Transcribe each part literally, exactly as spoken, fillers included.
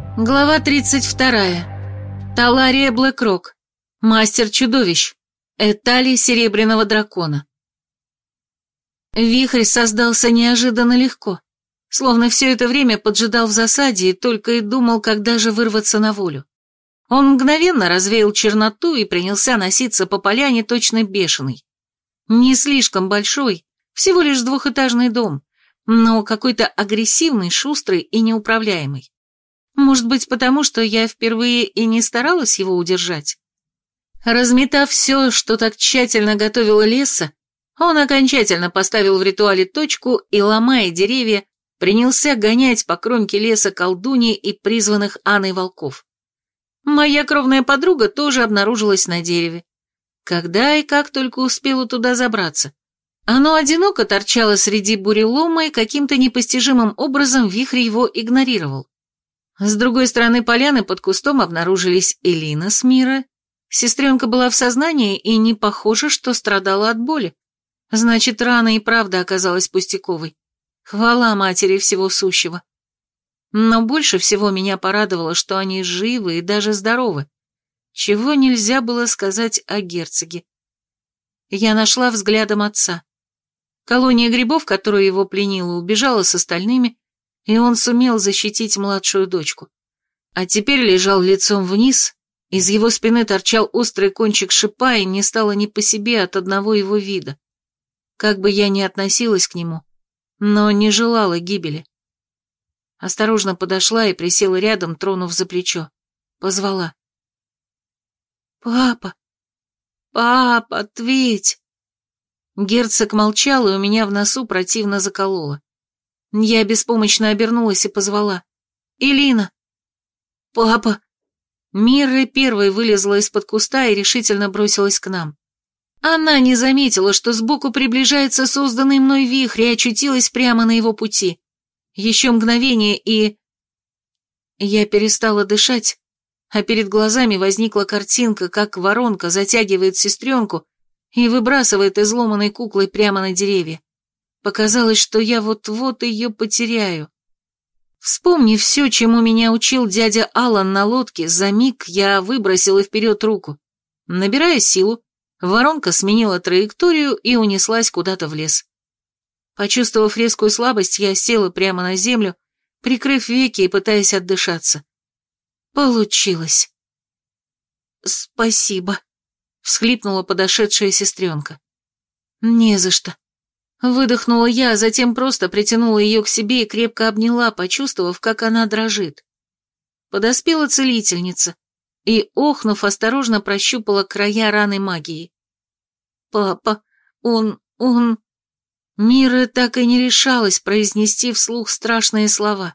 Глава тридцать вторая. Талария Блэкрок. Мастер чудовищ. Этали Серебряного Дракона. Вихрь создался неожиданно легко, словно все это время поджидал в засаде и только и думал, когда же вырваться на волю. Он мгновенно развеял черноту и принялся носиться по поляне точно бешеный. Не слишком большой, всего лишь двухэтажный дом, но какой-то агрессивный, шустрый и неуправляемый. Может быть, потому что я впервые и не старалась его удержать? Разметав все, что так тщательно готовила Лесса, он окончательно поставил в ритуале точку и, ломая деревья, принялся гонять по кромке леса колдуньи и призванных Анной волков. Моя кровная подруга тоже обнаружилась на дереве. Когда и как только успела туда забраться. Оно одиноко торчало среди бурелома, и каким-то непостижимым образом вихрь его игнорировал. С другой стороны поляны под кустом обнаружились Элина с Мирой. Сестренка была в сознании и не похоже, что страдала от боли. Значит, рана и правда оказалась пустяковой. Хвала матери всего сущего. Но больше всего меня порадовало, что они живы и даже здоровы, чего нельзя было сказать о герцоге. Я нашла взглядом отца. Колония грибов, которая его пленила, убежала с остальными, и он сумел защитить младшую дочку. А теперь лежал лицом вниз, из его спины торчал острый кончик шипа, и не стало ни по себе от одного его вида. Как бы я ни относилась к нему, но не желала гибели. Осторожно подошла и присела рядом, тронув за плечо. Позвала. «Папа! Папа, ответь!» Герцог молчал, и у меня в носу противно закололо. Я беспомощно обернулась и позвала. «Элина!» «Папа!» Мирра первой вылезла из-под куста и решительно бросилась к нам. Она не заметила, что сбоку приближается созданный мной вихрь, и очутилась прямо на его пути. Еще мгновение, и... Я перестала дышать, а перед глазами возникла картинка, как воронка затягивает сестренку и выбрасывает изломанной куклой прямо на деревья. Показалось, что я вот-вот ее потеряю. Вспомнив все, чему меня учил дядя Аллан на лодке, за миг я выбросила вперед руку. Набирая силу, воронка сменила траекторию и унеслась куда-то в лес. Почувствовав резкую слабость, я села прямо на землю, прикрыв веки и пытаясь отдышаться. Получилось. «Спасибо», — всхлипнула подошедшая сестренка. «Не за что». Выдохнула я, а затем просто притянула ее к себе и крепко обняла, почувствовав, как она дрожит. Подоспела целительница и, охнув, осторожно прощупала края раны магией. «Папа, он... он...» Мира так и не решалась произнести вслух страшные слова.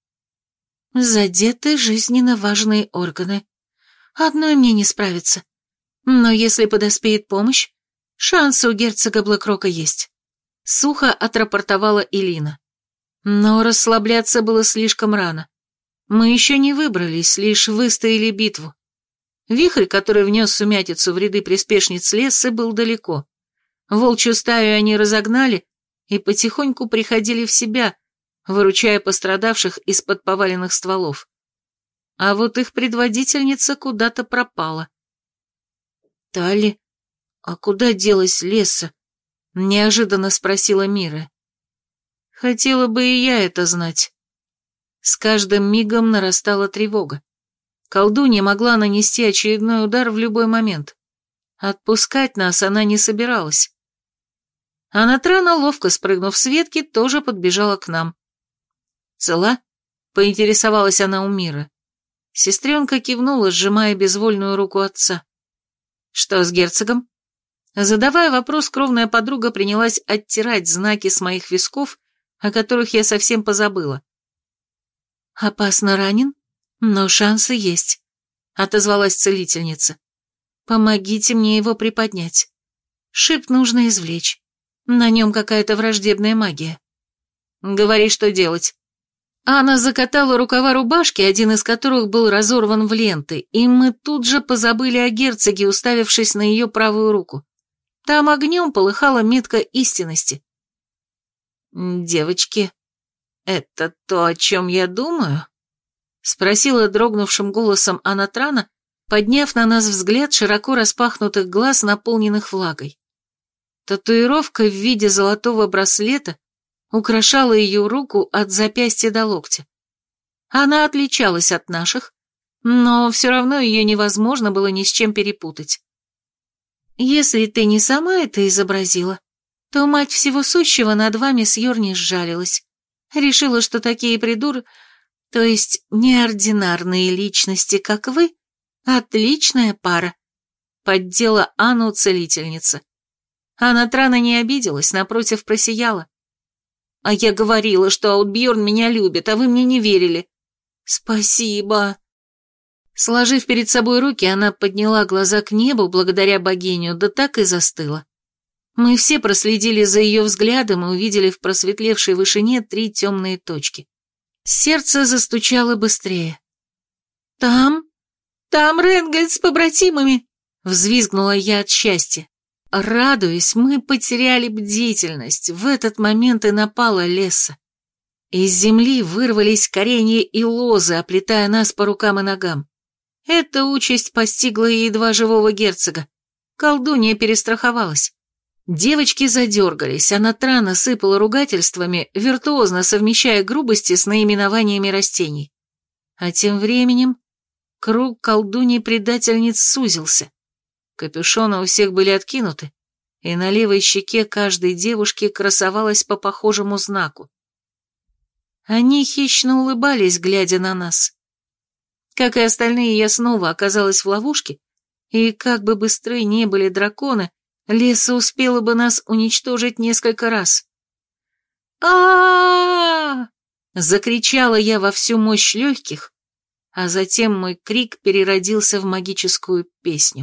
«Задеты жизненно важные органы. Одной мне не справиться. Но если подоспеет помощь, шансы у герцога Блэкрока есть». Сухо отрапортовала Элина. Но расслабляться было слишком рано. Мы еще не выбрались, лишь выстояли битву. Вихрь, который внес сумятицу в ряды приспешниц Лессы, был далеко. Волчью стаю они разогнали и потихоньку приходили в себя, выручая пострадавших из-под поваленных стволов. А вот их предводительница куда-то пропала. «Тали, а куда делась Лесса?» — неожиданно спросила Мира. Хотела бы и я это знать. С каждым мигом нарастала тревога. Колдунья могла нанести очередной удар в любой момент. Отпускать нас она не собиралась. А Натрана, ловко спрыгнув с ветки, тоже подбежала к нам. «Цела?» — поинтересовалась она у Миры. Сестренка кивнула, сжимая безвольную руку отца. «Что с герцогом?» Задавая вопрос, кровная подруга принялась оттирать знаки с моих висков, о которых я совсем позабыла. «Опасно ранен, но шансы есть», — отозвалась целительница. «Помогите мне его приподнять. Шип нужно извлечь. На нем какая-то враждебная магия». «Говори, что делать». Анна закатала рукава рубашки, один из которых был разорван в ленты, и мы тут же позабыли о герцоге, уставившись на ее правую руку. Там огнем полыхала метка истинности. «Девочки, это то, о чем я думаю?» — спросила дрогнувшим голосом Анатрана, подняв на нас взгляд широко распахнутых глаз, наполненных влагой. Татуировка в виде золотого браслета украшала ее руку от запястья до локтя. Она отличалась от наших, но все равно ее невозможно было ни с чем перепутать. Если ты не сама это изобразила, то мать всего сущего над вами с Йорни сжалилась. Решила, что такие придур... то есть неординарные личности, как вы, отличная пара. Поддела Анну целительница. Анатрана не обиделась, напротив, просияла. А я говорила, что Аутбьерн меня любит, а вы мне не верили. Спасибо. Сложив перед собой руки, она подняла глаза к небу благодаря богиню, да так и застыла. Мы все проследили за ее взглядом и увидели в просветлевшей вышине три темные точки. Сердце застучало быстрее. «Там? Там Ренгольд с побратимами!» — взвизгнула я от счастья. Радуясь, мы потеряли бдительность. В этот момент и напала Лесса. Из земли вырвались коренья и лозы, оплетая нас по рукам и ногам. Эта участь постигла и едва живого герцога. Колдунья перестраховалась. Девочки задергались, а Натрана сыпала ругательствами, виртуозно совмещая грубости с наименованиями растений. А тем временем круг колдуньи-предательниц сузился. Капюшоны у всех были откинуты, и на левой щеке каждой девушки красовалась по похожему знаку. Они хищно улыбались, глядя на нас. Как и остальные, я снова оказалась в ловушке, и как бы быстры не были драконы, Леса успела бы нас уничтожить несколько раз. а Закричала я во всю мощь легких, а затем мой крик переродился в магическую песню.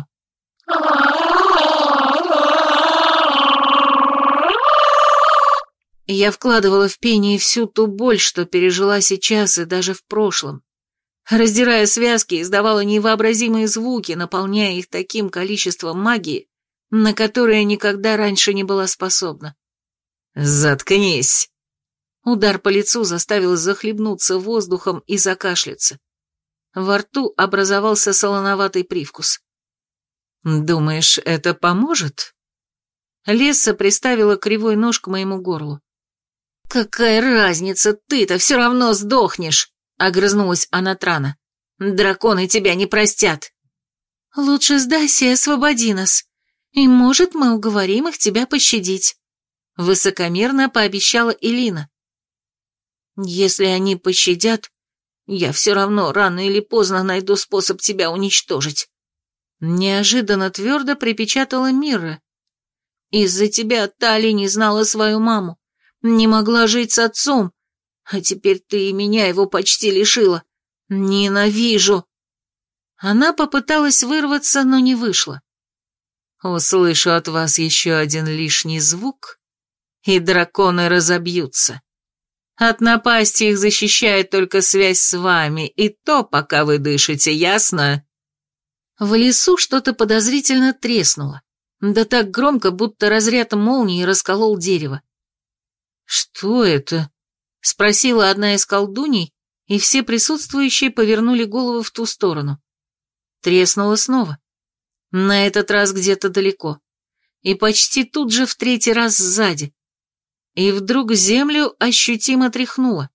Я вкладывала в пение всю ту боль, что пережила сейчас и даже в прошлом. Раздирая связки, издавала невообразимые звуки, наполняя их таким количеством магии, на которое никогда раньше не была способна. «Заткнись!» Удар по лицу заставил захлебнуться воздухом и закашляться. Во рту образовался солоноватый привкус. «Думаешь, это поможет?» Лесса приставила кривой нож к моему горлу. «Какая разница, ты-то все равно сдохнешь!» — огрызнулась Анатрана. «Драконы тебя не простят!» «Лучше сдайся и освободи нас, и, может, мы уговорим их тебя пощадить», — высокомерно пообещала Элина. «Если они пощадят, я все равно рано или поздно найду способ тебя уничтожить», — неожиданно твердо припечатала Мирра. «Из-за тебя Тали не знала свою маму, не могла жить с отцом, а теперь ты и меня его почти лишила. Ненавижу!» Она попыталась вырваться, но не вышла. «Услышу от вас еще один лишний звук, и драконы разобьются. От напасти их защищает только связь с вами, и то, пока вы дышите, ясно?» В лесу что-то подозрительно треснуло, да так громко, будто разряд молнии расколол дерево. «Что это?» — спросила одна из колдуней, и все присутствующие повернули голову в ту сторону. Треснуло снова. На этот раз где-то далеко. И почти тут же в третий раз сзади. И вдруг землю ощутимо тряхнуло.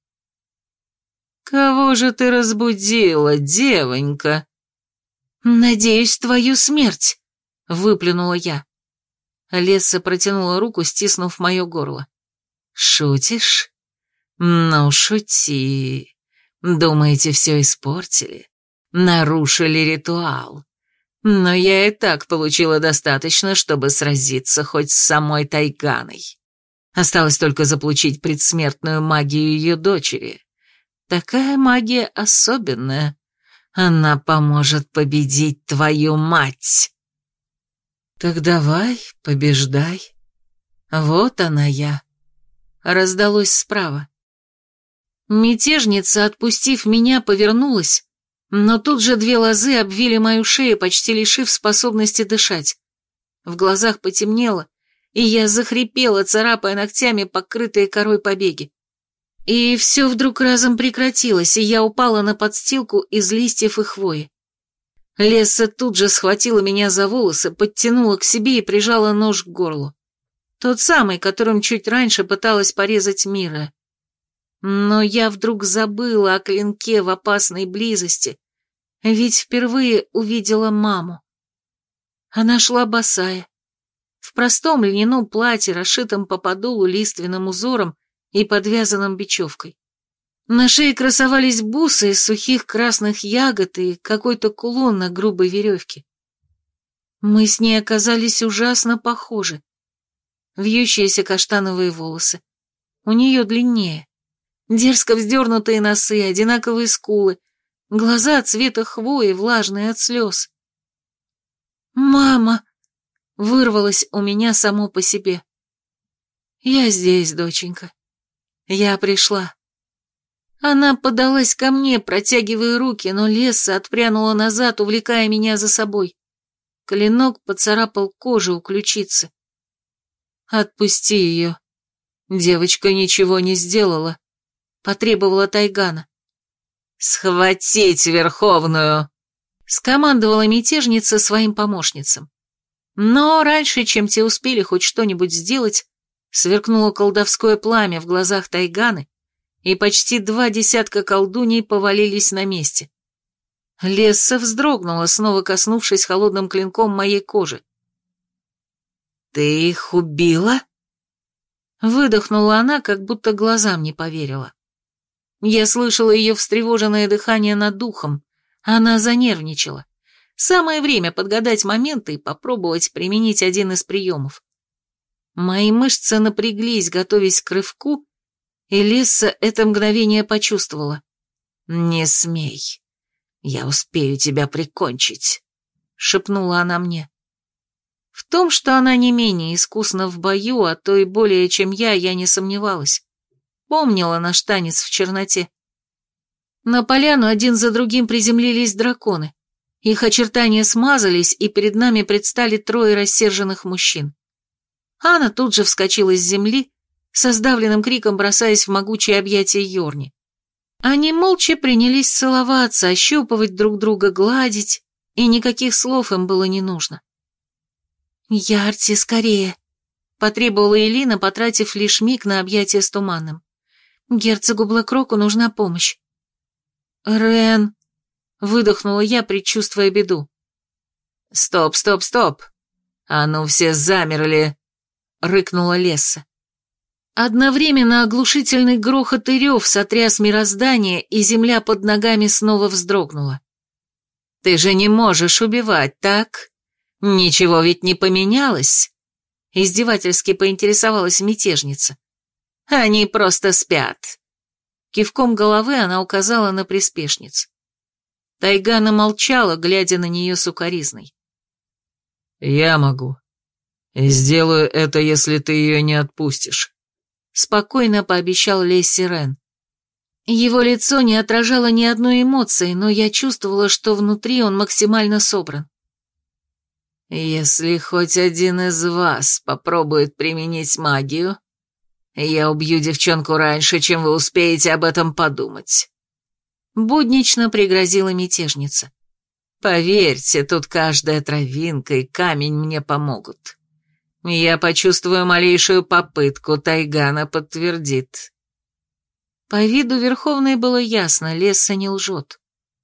«Кого же ты разбудила, девонька?» «Надеюсь, твою смерть», — выплюнула я. Лесса протянула руку, стиснув мое горло. «Шутишь? Ну, шути. Думаете, все испортили? Нарушили ритуал? Но я и так получила достаточно, чтобы сразиться хоть с самой Тайганой. Осталось только заполучить предсмертную магию ее дочери. Такая магия особенная. Она поможет победить твою мать». «Так давай, побеждай. Вот она я», — раздалось справа. Мятежница, отпустив меня, повернулась, но тут же две лозы обвили мою шею, почти лишив способности дышать. В глазах потемнело, и я захрипела, царапая ногтями покрытые корой побеги. И все вдруг разом прекратилось, и я упала на подстилку из листьев и хвои. Лесса тут же схватила меня за волосы, подтянула к себе и прижала нож к горлу. Тот самый, которым чуть раньше пыталась порезать Мира. Но я вдруг забыла о клинке в опасной близости, ведь впервые увидела маму. Она шла босая, в простом льняном платье, расшитом по подолу лиственным узором и подвязанном бечевкой. На шее красовались бусы из сухих красных ягод и какой-то кулон на грубой веревке. Мы с ней оказались ужасно похожи. Вьющиеся каштановые волосы, у нее длиннее, дерзко вздернутые носы, одинаковые скулы, глаза цвета хвои, влажные от слез. «Мама!» — вырвалось у меня само по себе. «Я здесь, доченька. Я пришла». Она подалась ко мне, протягивая руки, но Лесса отпрянула назад, увлекая меня за собой. Клинок поцарапал кожу у ключицы. «Отпусти ее. Девочка ничего не сделала», — потребовала Тайгана. «Схватить Верховную!» — скомандовала мятежница своим помощницам. Но раньше, чем те успели хоть что-нибудь сделать, сверкнуло колдовское пламя в глазах Тайганы, и почти два десятка колдуней повалились на месте. Лесса вздрогнула, снова коснувшись холодным клинком моей кожи. «Ты их убила?» Выдохнула она, как будто глазам не поверила. Я слышала ее встревоженное дыхание над духом. Она занервничала. Самое время подгадать моменты и попробовать применить один из приемов. Мои мышцы напряглись, готовясь к рывку, и Лесса это мгновение почувствовала. «Не смей. Я успею тебя прикончить», — шепнула она мне. В том, что она не менее искусна в бою, а то и более, чем я, я не сомневалась. Помнила наш танец в черноте. На поляну один за другим приземлились драконы. Их очертания смазались, и перед нами предстали трое рассерженных мужчин. Анна тут же вскочила с земли, со сдавленным криком бросаясь в могучее объятие Йорни. Они молча принялись целоваться, ощупывать друг друга, гладить, и никаких слов им было не нужно. «Ярти, скорее!» — потребовала Элина, потратив лишь миг на объятие с Туманным. «Герцогу Блэкроку нужна помощь». «Рен!» — выдохнула я, предчувствуя беду. «Стоп, стоп, стоп! А ну все замерли!» — рыкнула Лесса. Одновременно оглушительный грохот и рев сотряс мироздание, и земля под ногами снова вздрогнула. «Ты же не можешь убивать, так? Ничего ведь не поменялось?» Издевательски поинтересовалась мятежница. «Они просто спят». Кивком головы она указала на приспешниц. Тайгана молчала, глядя на нее сукоризной. «Я могу. И сделаю это, если ты ее не отпустишь», — спокойно пообещал Лесси Рен. Его лицо не отражало ни одной эмоции, но я чувствовала, что внутри он максимально собран. «Если хоть один из вас попробует применить магию, я убью девчонку раньше, чем вы успеете об этом подумать», — буднично пригрозила мятежница. «Поверьте, тут каждая травинка и камень мне помогут. Я почувствую малейшую попытку, Тайгана подтвердит». По виду Верховной было ясно, Лесса не лжет.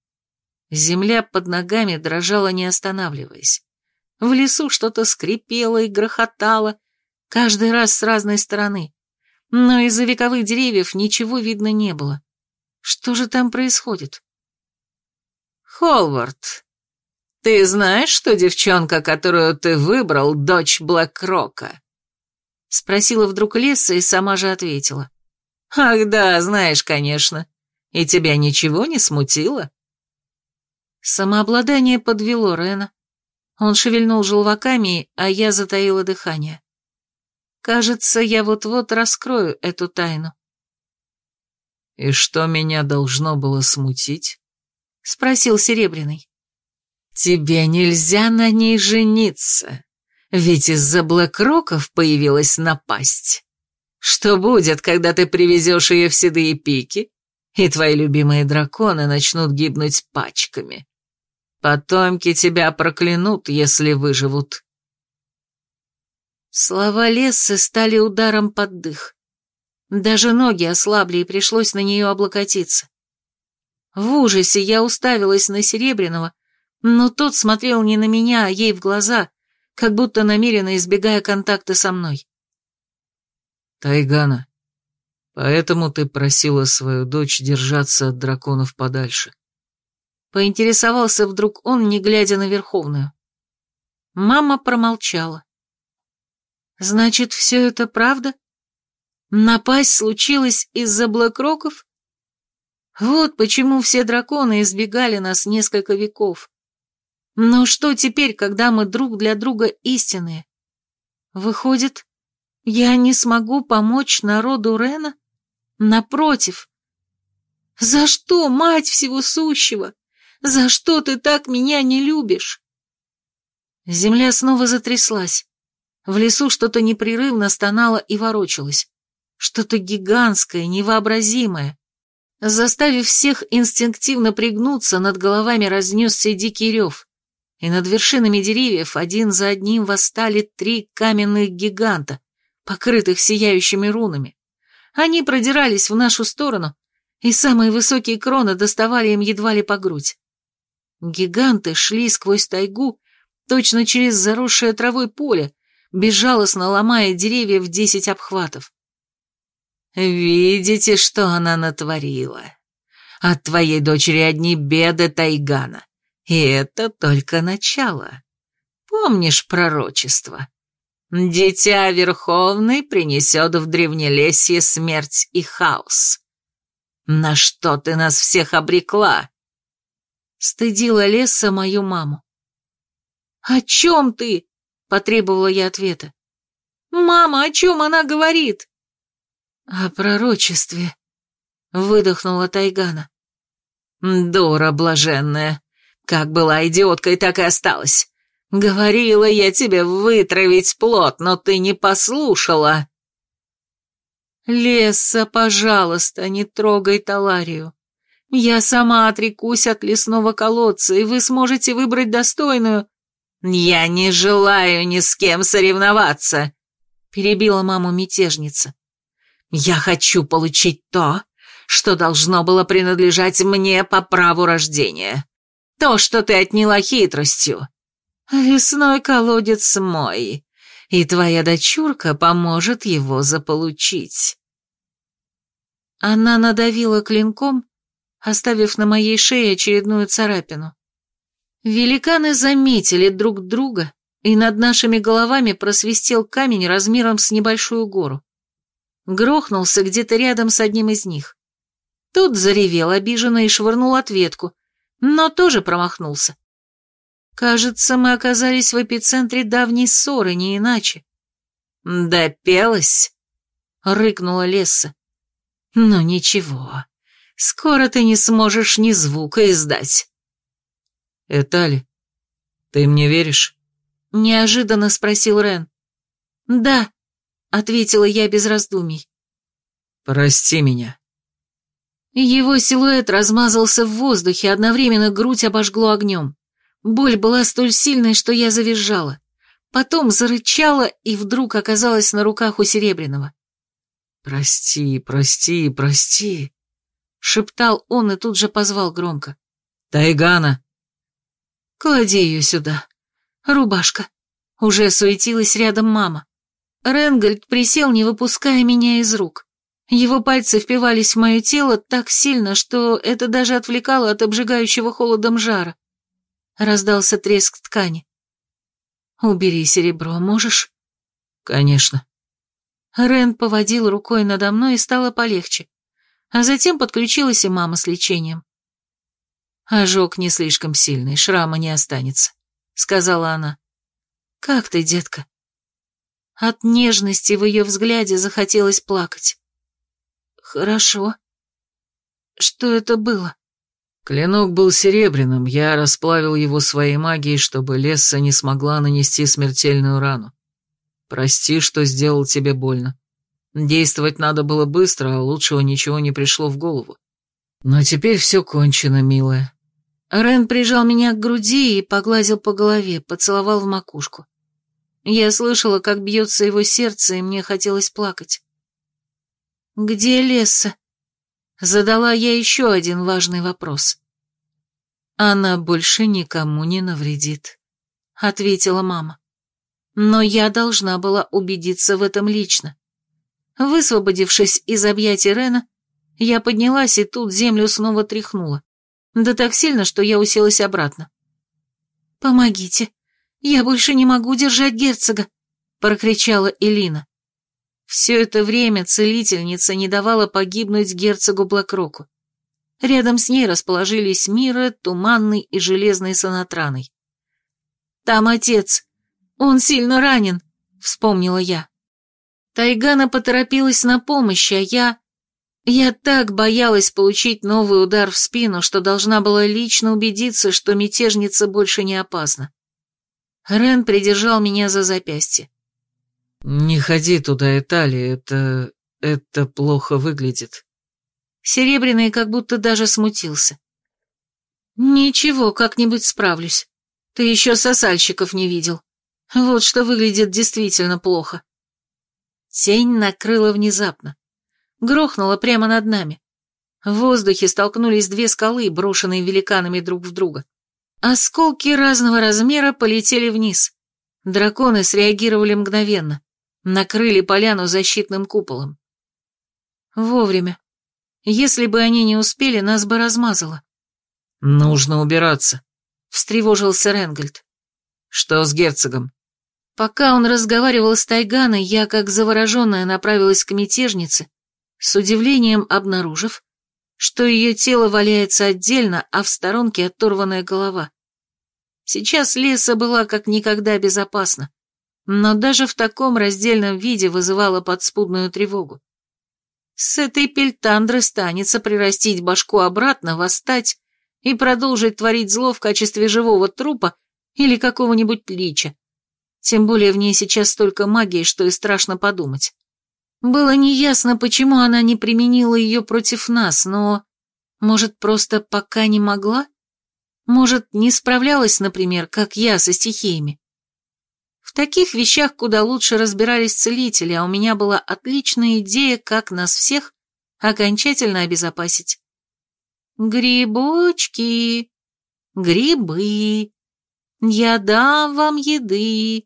Земля под ногами дрожала, не останавливаясь. В лесу что-то скрипело и грохотало, каждый раз с разной стороны, но из-за вековых деревьев ничего видно не было. Что же там происходит? «Холвард, ты знаешь, что девчонка, которую ты выбрал, дочь Блэкрока?» — спросила вдруг Лесса и сама же ответила. «Ах да, знаешь, конечно. И тебя ничего не смутило?» Самообладание подвело Рена. Он шевельнул желваками, а я затаила дыхание. Кажется, я вот-вот раскрою эту тайну. «И что меня должно было смутить?» — спросил Серебряный. «Тебе нельзя на ней жениться, ведь из-за Блэкроков появилась напасть». Что будет, когда ты привезешь ее в седые пики, и твои любимые драконы начнут гибнуть пачками? Потомки тебя проклянут, если выживут». Слова Лессы стали ударом под дых. Даже ноги ослабли, и пришлось на нее облокотиться. В ужасе я уставилась на Серебряного, но тот смотрел не на меня, а ей в глаза, как будто намеренно избегая контакта со мной. «Тайгана, поэтому ты просила свою дочь держаться от драконов подальше?» Поинтересовался вдруг он, не глядя на Верховную. Мама промолчала. «Значит, все это правда? Напасть случилась из-за Блэкроков? Вот почему все драконы избегали нас несколько веков. Но что теперь, когда мы друг для друга истинные? Выходит, я не смогу помочь народу Рена? Напротив. За что, мать всего сущего? За что ты так меня не любишь?» Земля снова затряслась. В лесу что-то непрерывно стонало и ворочалось. Что-то гигантское, невообразимое. Заставив всех инстинктивно пригнуться, над головами разнесся дикий рев, и над вершинами деревьев один за одним восстали три каменных гиганта, покрытых сияющими рунами. Они продирались в нашу сторону, и самые высокие кроны доставали им едва ли по грудь. Гиганты шли сквозь тайгу, точно через заросшее травой поле, безжалостно ломая деревья в десять обхватов. «Видите, что она натворила? От твоей дочери одни беды, Тайгана, и это только начало. Помнишь пророчество? Дитя Верховный принесет в Древнелесье смерть и хаос. На что ты нас всех обрекла?» Стыдила Лесса мою маму. «О чем ты?» — потребовала я ответа. «Мама, о чем она говорит?» «О пророчестве», — выдохнула Тайгана. «Дура блаженная, как была идиоткой, так и осталась. Говорила я тебе вытравить плод, но ты не послушала». «Лесса, пожалуйста, не трогай Таларию. Я сама отрекусь от лесного колодца, и вы сможете выбрать достойную...» «Я не желаю ни с кем соревноваться», — перебила маму мятежница. «Я хочу получить то, что должно было принадлежать мне по праву рождения. То, что ты отняла хитростью. Лесной колодец мой, и твоя дочурка поможет его заполучить». Она надавила клинком, оставив на моей шее очередную царапину. Великаны заметили друг друга, и над нашими головами просвистел камень размером с небольшую гору. Грохнулся где-то рядом с одним из них. Тот заревел обиженно и швырнул ответку, но тоже промахнулся. Кажется, мы оказались в эпицентре давней ссоры, не иначе. «Допелась?» — рыкнула Лесса. «Ну ничего, скоро ты не сможешь ни звука издать». «Этали, ты мне веришь?» — неожиданно спросил Рен. «Да», — ответила я без раздумий. «Прости меня». Его силуэт размазался в воздухе, одновременно грудь обожгло огнем. Боль была столь сильной, что я завизжала. Потом зарычала и вдруг оказалась на руках у Серебряного. «Прости, прости, прости», — шептал он и тут же позвал громко. «Тайгана!» «Клади ее сюда. Рубашка». Уже суетилась рядом мама. Ренгольд присел, не выпуская меня из рук. Его пальцы впивались в мое тело так сильно, что это даже отвлекало от обжигающего холодом жара. Раздался треск ткани. «Убери серебро, можешь?» «Конечно». Рен поводил рукой надо мной, и стало полегче. А затем подключилась и мама с лечением. «Ожог не слишком сильный, шрама не останется», — сказала она. «Как ты, детка?» От нежности в ее взгляде захотелось плакать. «Хорошо. Что это было?» Клинок был серебряным, я расплавил его своей магией, чтобы Лесса не смогла нанести смертельную рану. Прости, что сделал тебе больно. Действовать надо было быстро, а лучшего ничего не пришло в голову. Но теперь все кончено, милая». Рен прижал меня к груди и погладил по голове, поцеловал в макушку. Я слышала, как бьется его сердце, и мне хотелось плакать. «Где Лесса?» Задала я еще один важный вопрос. «Она больше никому не навредит», — ответила мама. Но я должна была убедиться в этом лично. Высвободившись из объятий Рена, я поднялась и тут землю снова тряхнула. Да так сильно, что я уселась обратно. «Помогите, я больше не могу держать герцога», — прокричала Элина. Все это время целительница не давала погибнуть герцогу Блэкроку. Рядом с ней расположились Мира, Туманный и Железный с Анатраной. «Там отец. Он сильно ранен», — вспомнила я. Тайгана поторопилась на помощь, а я... Я так боялась получить новый удар в спину, что должна была лично убедиться, что мятежница больше не опасна. Рен придержал меня за запястье. «Не ходи туда, Этали, это... это плохо выглядит». Серебряный как будто даже смутился. «Ничего, как-нибудь справлюсь. Ты еще сосальщиков не видел. Вот что выглядит действительно плохо». Тень накрыла внезапно. Грохнула прямо над нами. В воздухе столкнулись две скалы, брошенные великанами друг в друга. Осколки разного размера полетели вниз. Драконы среагировали мгновенно. Накрыли поляну защитным куполом. Вовремя. Если бы они не успели, нас бы размазало. «Нужно убираться», — встревожился Ренгольд. «Что с герцогом?» Пока он разговаривал с Тайганой, я, как завороженная, направилась к мятежнице, с удивлением обнаружив, что ее тело валяется отдельно, а в сторонке оторванная голова. Сейчас Лесса была как никогда безопасна, но даже в таком раздельном виде вызывала подспудную тревогу. С этой пельтандры станется прирастить башку обратно, восстать и продолжить творить зло в качестве живого трупа или какого-нибудь лича. Тем более в ней сейчас столько магии, что и страшно подумать. Было неясно, почему она не применила ее против нас, но... Может, просто пока не могла? Может, не справлялась, например, как я со стихиями? В таких вещах куда лучше разбирались целители, а у меня была отличная идея, как нас всех окончательно обезопасить. Грибочки, грибы, я дам вам еды,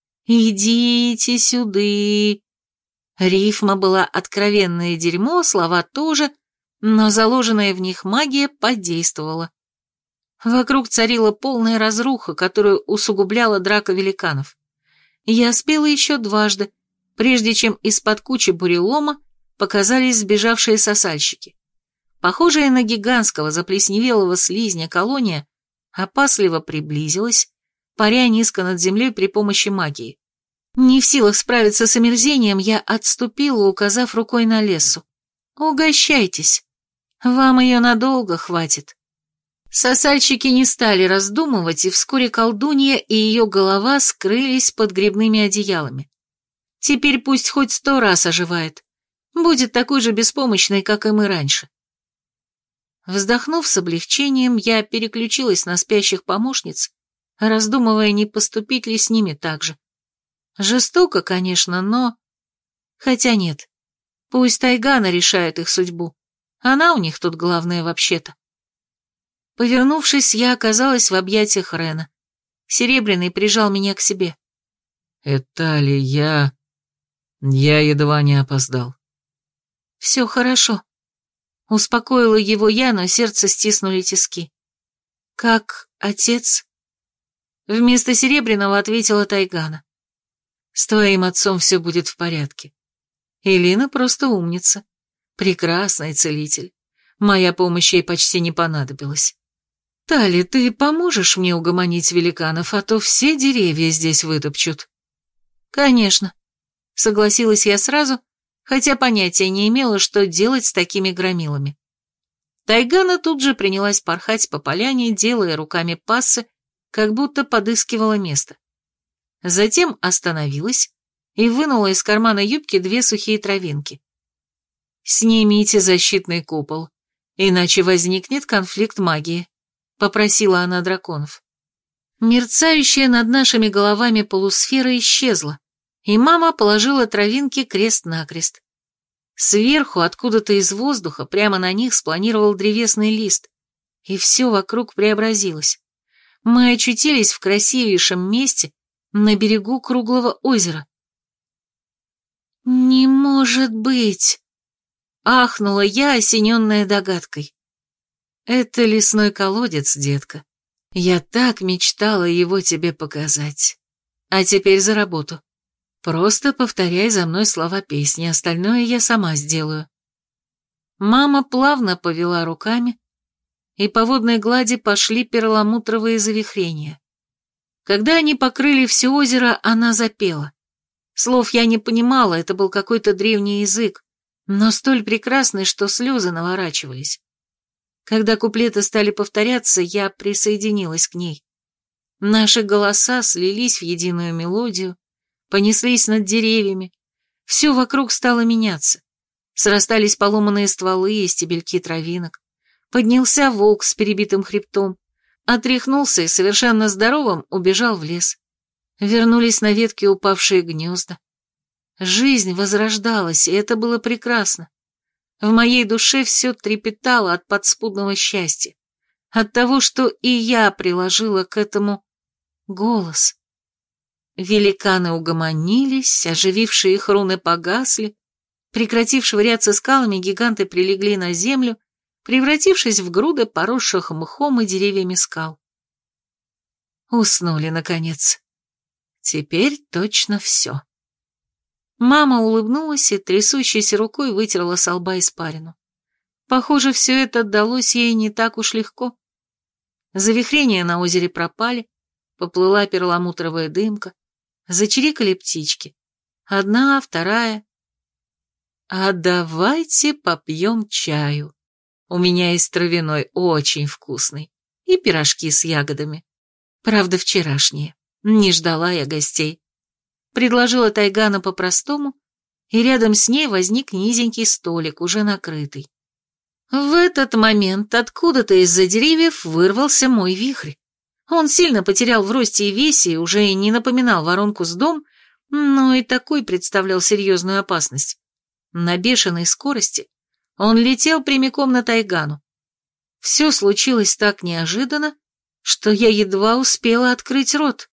идите сюда. Рифма была откровенное дерьмо, слова тоже, но заложенная в них магия подействовала. Вокруг царила полная разруха, которую усугубляла драка великанов. Я спела еще дважды, прежде чем из-под кучи бурелома показались сбежавшие сосальщики. Похожая на гигантского заплесневелого слизня колония опасливо приблизилась, паря низко над землей при помощи магии. Не в силах справиться с омерзением, я отступила, указав рукой на Лессу. «Угощайтесь. Вам ее надолго хватит». Сосальщики не стали раздумывать, и вскоре колдунья и ее голова скрылись под грибными одеялами. Теперь пусть хоть сто раз оживает. Будет такой же беспомощной, как и мы раньше. Вздохнув с облегчением, я переключилась на спящих помощниц, раздумывая, не поступить ли с ними так же. Жестоко, конечно, но... Хотя нет. Пусть Тайгана решает их судьбу. Она у них тут главная вообще-то. Повернувшись, я оказалась в объятиях Рена. Серебряный прижал меня к себе. «Этали, я... я едва не опоздал». «Все хорошо». Успокоила его я, но сердце стиснули тиски. «Как отец?» Вместо Серебряного ответила Тайгана. «С твоим отцом все будет в порядке. Элина просто умница. Прекрасный целитель. Моя помощь ей почти не понадобилась. Тали, ты поможешь мне угомонить великанов, а то все деревья здесь вытопчут?» «Конечно», — согласилась я сразу, хотя понятия не имела, что делать с такими громилами. Тайгана тут же принялась порхать по поляне, делая руками пассы, как будто подыскивала место. Затем остановилась, и вынула из кармана юбки две сухие травинки. «Снимите защитный купол, иначе возникнет конфликт магии», — попросила она драконов. Мерцающая над нашими головами полусфера исчезла, и мама положила травинки крест-накрест. Сверху, откуда-то из воздуха, прямо на них спланировал древесный лист, и все вокруг преобразилось. Мы очутились в красивейшем месте на берегу круглого озера. «Не может быть!» — ахнула я, осененная догадкой. «Это лесной колодец, детка. Я так мечтала его тебе показать. А теперь за работу. Просто повторяй за мной слова песни, остальное я сама сделаю». Мама плавно повела руками, и по водной глади пошли перламутровые завихрения. Когда они покрыли все озеро, она запела. Слов я не понимала, это был какой-то древний язык, но столь прекрасный, что слезы наворачивались. Когда куплеты стали повторяться, я присоединилась к ней. Наши голоса слились в единую мелодию, понеслись над деревьями. Все вокруг стало меняться. Срастались поломанные стволы и стебельки травинок. Поднялся волк с перебитым хребтом, отряхнулся и совершенно здоровым убежал в лес. Вернулись на ветки упавшие гнезда. Жизнь возрождалась, и это было прекрасно. В моей душе все трепетало от подспудного счастья, от того, что и я приложила к этому голос. Великаны угомонились, оживившие их руны погасли, прекратив швыряться скалами, гиганты прилегли на землю, превратившись в груды поросших мхом и деревьями скал. Уснули, наконец. Теперь точно все. Мама улыбнулась и трясущейся рукой вытерла со лба испарину. Похоже, все это далось ей не так уж легко. Завихрения на озере пропали, поплыла перламутровая дымка, зачирикали птички. Одна, вторая. А давайте попьем чаю. У меня есть травяной, очень вкусный, и пирожки с ягодами. Правда, вчерашние. Не ждала я гостей. Предложила Тайгана по-простому, и рядом с ней возник низенький столик, уже накрытый. В этот момент откуда-то из-за деревьев вырвался мой вихрь. Он сильно потерял в росте и весе, и уже и не напоминал воронку с дом, но и такой представлял серьезную опасность. На бешеной скорости он летел прямиком на Тайгану. Все случилось так неожиданно, что я едва успела открыть рот.